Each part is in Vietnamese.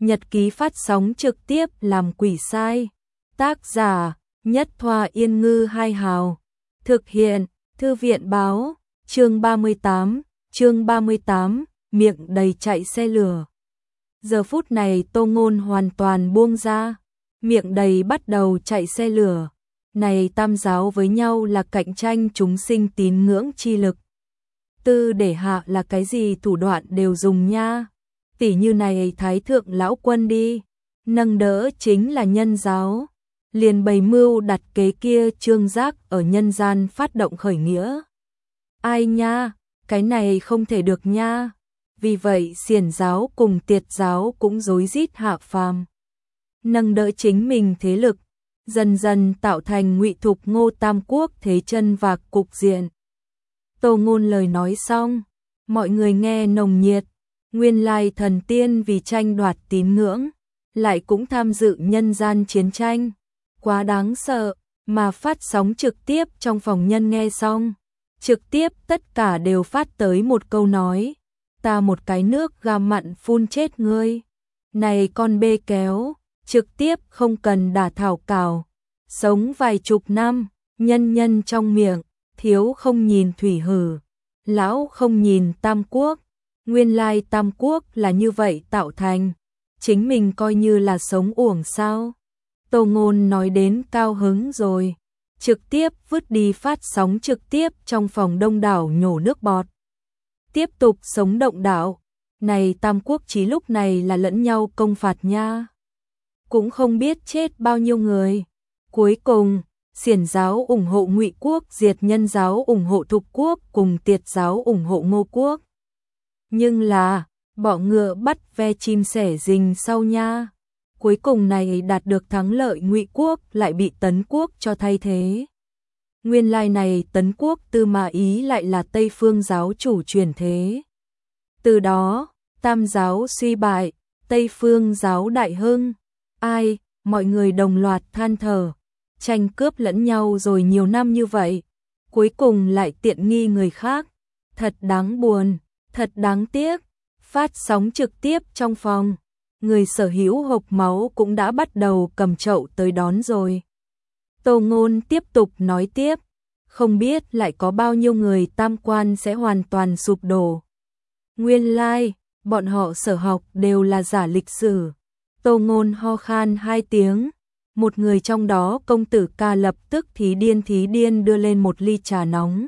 Nhật ký phát sóng trực tiếp làm quỷ sai. Tác giả: Nhất Thoa Yên Ngư Hai Hào. Thực hiện: Thư viện báo. Chương 38, miệng đầy chạy xe lửa. Giờ phút này Tô Ngôn hoàn toàn buông ra, miệng đầy bắt đầu chạy xe lửa. Này tam giáo với nhau là cạnh tranh chúng sinh tín ngưỡng chi lực. Tư để hạ là cái gì thủ đoạn đều dùng nha. Tỷ như này Thái Thượng Lão Quân đi, nâng đỡ chính là nhân giáo. Liền bày mưu đặt kế kia Trương Giác ở nhân gian phát động khởi nghĩa. Ai nha, cái này không thể được nha. Vì vậy Xiển giáo cùng Tiệt giáo cũng rối rít hạ phàm, nâng đỡ chính mình thế lực, dần dần tạo thành ngụy thục Ngô Tam Quốc thế chân vạc cục diện. Tô Ngôn lời nói xong, mọi người nghe nồng nhiệt. Nguyên lai thần tiên vì tranh đoạt tín ngưỡng, lại cũng tham dự nhân gian chiến tranh. Quá đáng sợ, mà phát sóng trực tiếp trong phòng nhân nghe xong. Trực tiếp tất cả đều phát tới một câu nói. Ta một cái nước gà mặn phun chết ngươi. Này con bê kéo, trực tiếp không cần đả thảo cào. Sống vài chục năm, nhân nhân trong miệng, thiếu không nhìn thủy hử. Lão không nhìn Tam Quốc. Nguyên lai Tam Quốc là như vậy tạo thành. Chính mình coi như là sống uổng sao. Tô Ngôn nói đến cao hứng rồi. Trực tiếp vứt đi phát sóng trực tiếp trong phòng đông đảo nhổ nước bọt. Tiếp tục sống động đảo. Này Tam Quốc chí lúc này là lẫn nhau công phạt nha. Cũng không biết chết bao nhiêu người. Cuối cùng, Xiển giáo ủng hộ Ngụy Quốc, Diệt Nhân giáo ủng hộ Thục Quốc cùng Tiệt giáo ủng hộ Ngô Quốc. Nhưng là, bỏ ngựa bắt ve chim sẻ rình sau nha. Cuối cùng này đạt được thắng lợi Ngụy Quốc lại bị Tấn Quốc cho thay thế. Nguyên lai này Tấn Quốc Tư Mã Ý lại là Tây Phương giáo chủ truyền thế. Từ đó, Tam giáo suy bại, Tây Phương giáo đại hưng. Ai, mọi người đồng loạt than thở, tranh cướp lẫn nhau rồi nhiều năm như vậy, cuối cùng lại tiện nghi người khác. Thật đáng buồn, thật đáng tiếc. Phát sóng trực tiếp trong phòng, người sở hữu hộc máu cũng đã bắt đầu cầm chậu tới đón rồi. Tô Ngôn tiếp tục nói tiếp, không biết lại có bao nhiêu người tam quan sẽ hoàn toàn sụp đổ. Nguyên lai, bọn họ sở học đều là giả lịch sử. Tô Ngôn ho khan 2 tiếng, một người trong đó công tử ca lập tức thí điên đưa lên một ly trà nóng.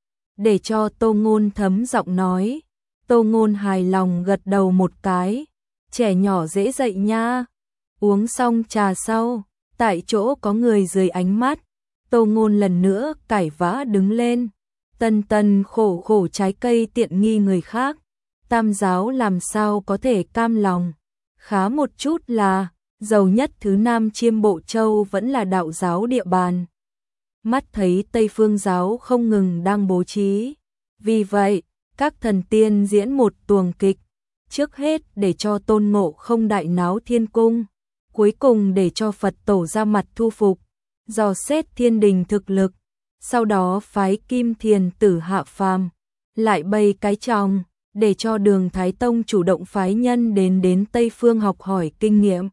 Để cho Tô Ngôn thấm giọng nói. Tô Ngôn hài lòng gật đầu một cái. Trẻ nhỏ dễ dạy nha. Uống xong trà sau, tại chỗ có người dưới ánh mắt. Tô Ngôn lần nữa cải vã đứng lên. Tần khổ trái cây tiện nghi người khác. Tam giáo làm sao có thể cam lòng. Khá một chút là, giàu nhất thứ Nam Chiêm Bộ Châu vẫn là đạo giáo địa bàn. Mắt thấy Tây Phương giáo không ngừng đang bố trí. Vì vậy, các thần tiên diễn một tuồng kịch, trước hết để cho Tôn Ngộ Không đại náo thiên cung, cuối cùng để cho Phật tổ ra mặt thu phục, dò xét thiên đình thực lực, sau đó phái Kim Thiền Tử hạ phàm, lại bày cái tròng, để cho Đường Thái Tông chủ động phái nhân đến Tây Phương học hỏi kinh nghiệm.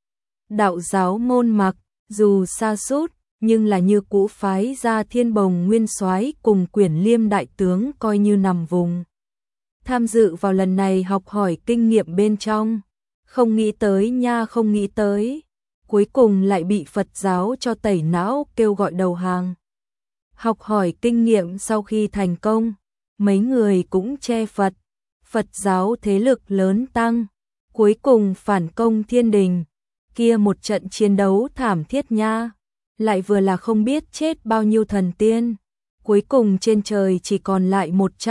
Đạo giáo môn mặc, dù sa sút nhưng là như cũ phái ra Thiên Bồng Nguyên Soái cùng Quyển Liêm đại tướng coi như nằm vùng. Tham dự vào lần này học hỏi kinh nghiệm bên trong. Không nghĩ tới nha, không nghĩ tới. Cuối cùng lại bị Phật giáo cho tẩy não kêu gọi đầu hàng. Học hỏi kinh nghiệm sau khi thành công, mấy người cũng che Phật. Phật giáo thế lực lớn tăng. Cuối cùng phản công thiên đình. Kia một trận chiến đấu thảm thiết nha. Lại vừa là không biết chết bao nhiêu thần tiên. Cuối cùng trên trời chỉ còn lại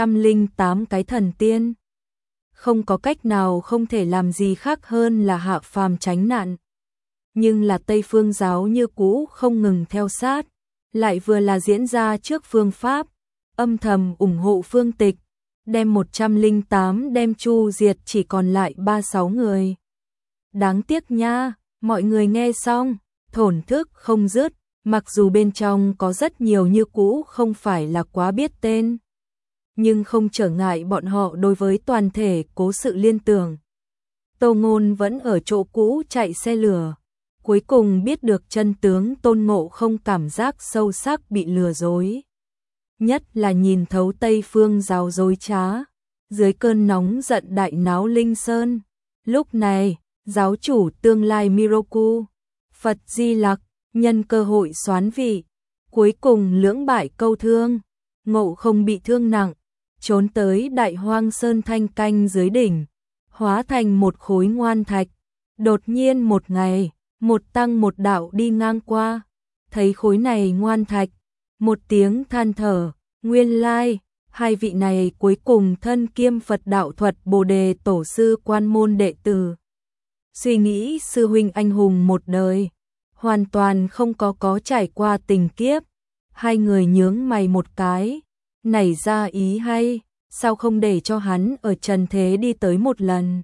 108 cái thần tiên. Không có cách nào, không thể làm gì khác hơn là hạ phàm tránh nạn. Nhưng là Tây Phương giáo như cũ không ngừng theo sát. Lại vừa là diễn ra trước phương pháp, âm thầm ủng hộ Phương Tịch. Đem 108 đem chu diệt, chỉ còn lại 36 người. Đáng tiếc nha, mọi người nghe xong, thổn thức không dứt. Mặc dù bên trong có rất nhiều như cũ không phải là quá biết tên, nhưng không trở ngại bọn họ đối với toàn thể cố sự liên tưởng. Tô Ngôn vẫn ở chỗ cũ chạy xe lửa. Cuối cùng biết được chân tướng, Tôn Ngộ Không cảm giác sâu sắc bị lừa dối. Nhất là nhìn thấu Tây Phương Giáo dối trá. Dưới cơn nóng giận đại náo Linh Sơn. Lúc này, giáo chủ tương lai Miroku, Phật Di Lặc, nhân cơ hội soán vị. Cuối cùng lưỡng bại câu thương. Ngộ Không bị thương nặng, trốn tới Đại Hoang Sơn Thanh Canh dưới đỉnh, hóa thành một khối ngoan thạch. Đột nhiên một ngày, một tăng một đạo đi ngang qua, thấy khối này ngoan thạch, một tiếng than thở, nguyên lai, hai vị này cuối cùng thân kiêm Phật đạo thuật Bồ Đề tổ sư quan môn đệ tử. Suy nghĩ sư huynh anh hùng một đời, hoàn toàn không có trải qua tình kiếp. Hai người nhướng mày một cái, nảy ra ý hay, sao không để cho hắn ở trần thế đi tới một lần.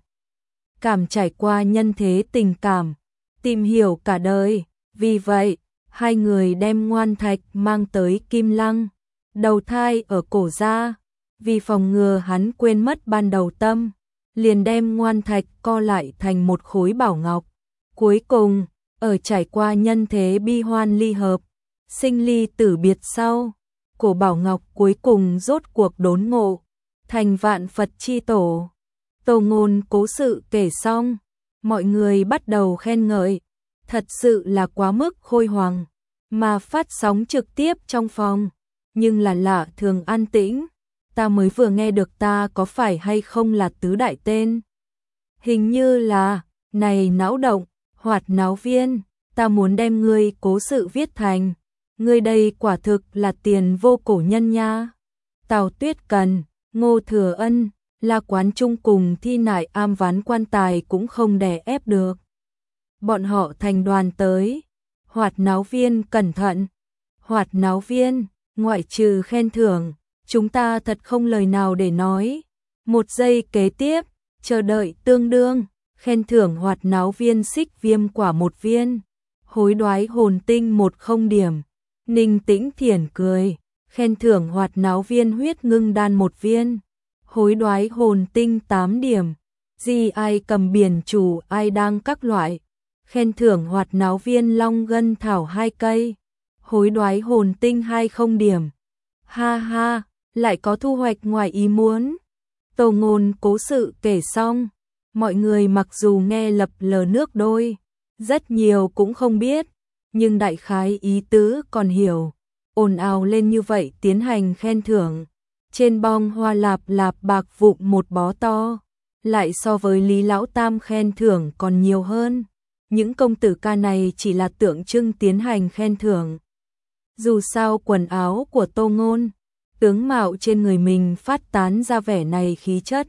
Cảm trải qua nhân thế tình cảm, tìm hiểu cả đời. Vì vậy, hai người đem ngoan thạch mang tới Kim Lăng, đầu thai ở cổ gia. Vì phòng ngừa hắn quên mất ban đầu tâm, liền đem ngoan thạch co lại thành một khối bảo ngọc. Cuối cùng, ở trải qua nhân thế bi hoan ly hợp, sinh ly tử biệt sau, cổ bảo ngọc cuối cùng rốt cuộc đốn ngộ, thành vạn Phật chi tổ. Tô Ngôn cố sự kể xong, mọi người bắt đầu khen ngợi, thật sự là quá mức khôi hoàng, mà phát sóng trực tiếp trong phòng, nhưng là lạ thường an tĩnh. Ta mới vừa nghe được, ta có phải hay không là tứ đại tên? Hình như là, này não động, hoạt náo viên, ta muốn đem ngươi cố sự viết thành. Ngươi đây quả thực là tiền vô cổ nhân nha. Tào Tuyết Cần, Ngô Thừa Ân, La Quán Trung cùng Thi Nại Am ván quan tài cũng không đè ép được. Bọn họ thành đoàn tới. Hoạt náo viên cẩn thận. Hoạt náo viên, ngoại trừ khen thưởng, chúng ta thật không lời nào để nói. Một giây kế tiếp, chờ đợi tương đương, khen thưởng hoạt náo viên xích viêm quả 1 viên. Hối đoái hồn tinh 10 điểm. Ninh Tĩnh Thiển cười, khen thưởng hoạt náo viên huyết ngưng đan 1 viên. Hối đoái hồn tinh 8 điểm. Di ai cầm biển chủ ai đang các loại. Khen thưởng hoạt náo viên long gân thảo 2 cây. Hối đoái hồn tinh 20 điểm. Ha ha, lại có thu hoạch ngoài ý muốn. Tô Ngôn cố sự kể xong, mọi người mặc dù nghe lập lờ nước đôi, rất nhiều cũng không biết, nhưng đại khái ý tứ còn hiểu. Ồn ào lên như vậy tiến hành khen thưởng. Trên bong hoa lạp lạp bạc vụn một bó to, lại so với Lý Lão Tam khen thưởng còn nhiều hơn. Những công tử ca này chỉ là tượng trưng tiến hành khen thưởng. Dù sao quần áo của Tô Ngôn, tướng mạo trên người mình phát tán ra vẻ này khí chất,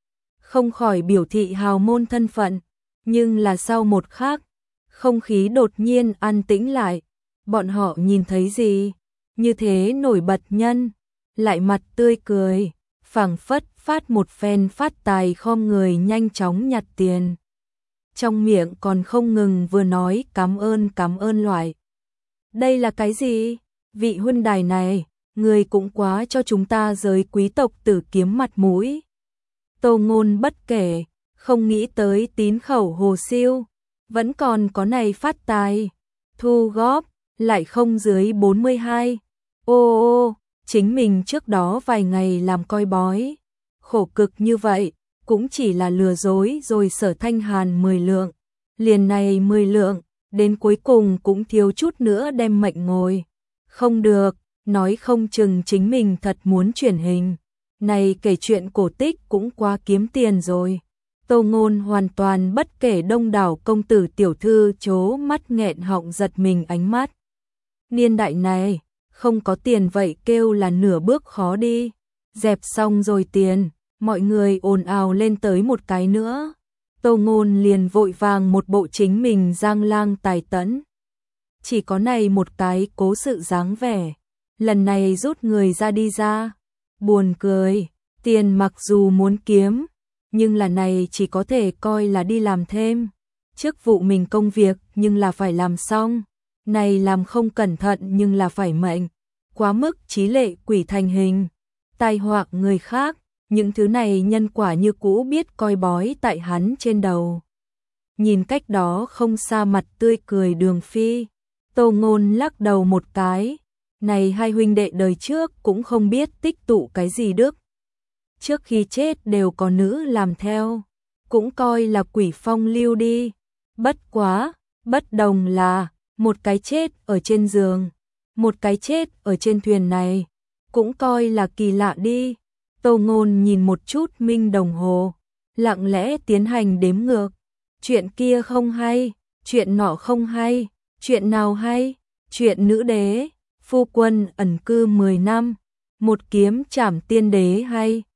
không khỏi biểu thị hào môn thân phận. Nhưng là sau một khắc, không khí đột nhiên an tĩnh lại. Bọn họ nhìn thấy gì? Như thế nổi bật nhân, lại mặt tươi cười, phảng phất phát một phen phát tài, khom người nhanh chóng nhặt tiền. Trong miệng còn không ngừng vừa nói cảm ơn loại. Đây là cái gì? Vị huynh đài này, người cũng quá cho chúng ta giới quý tộc Tử Kiếm mặt mũi. Tô Ngôn bất kể, không nghĩ tới tín khẩu hồ siêu, vẫn còn có này phát tài, thu góp, lại không dưới 42. Ô, chính mình trước đó vài ngày làm coi bói, khổ cực như vậy, cũng chỉ là lừa dối rồi Sở Thanh Hàn 10 lượng, liền này 10 lượng, đến cuối cùng cũng thiếu chút nữa đem mệnh ngồi. Không được, nói không chừng chính mình thật muốn chuyển hình. Này kể chuyện cổ tích cũng quá kiếm tiền rồi. Tô Ngôn hoàn toàn bất kể đông đảo công tử tiểu thư chố mắt nghẹn họng giật mình ánh mắt. Niên đại này, không có tiền vậy kêu là nửa bước khó đi. Dẹp xong rồi tiền, mọi người ồn ào lên tới một cái nữa. Tô Ngôn liền vội vàng một bộ chính mình giang lang tài tẫn. Chỉ có này một cái cố sự dáng vẻ. Lần này rút người ra đi ra. Buồn cười, tiền mặc dù muốn kiếm, nhưng là này chỉ có thể coi là đi làm thêm. Chức vụ mình công việc nhưng là phải làm xong. Này làm không cẩn thận nhưng là phải mệnh. Quá mức trí lệ quỷ thành hình. Tai họa người khác, những thứ này nhân quả như cũ biết coi bói tại hắn trên đầu. nhìn cách đó không xa mặt tươi cười Đường Phi. Tô Ngôn lắc đầu một cái, này hai huynh đệ đời trước cũng không biết tích tụ cái gì đức. Trước khi chết đều có nữ làm theo, cũng coi là quỷ phong lưu đi. Bất quá, bất đồng là, một cái chết ở trên giường, một cái chết ở trên thuyền này, cũng coi là kỳ lạ đi. Tô Ngôn nhìn một chút minh đồng hồ, lặng lẽ tiến hành đếm ngược. Chuyện kia không hay, chuyện nọ không hay, chuyện nào hay? Chuyện nữ đế, phu quân ẩn cư 10 năm, một kiếm trảm tiên đế hay?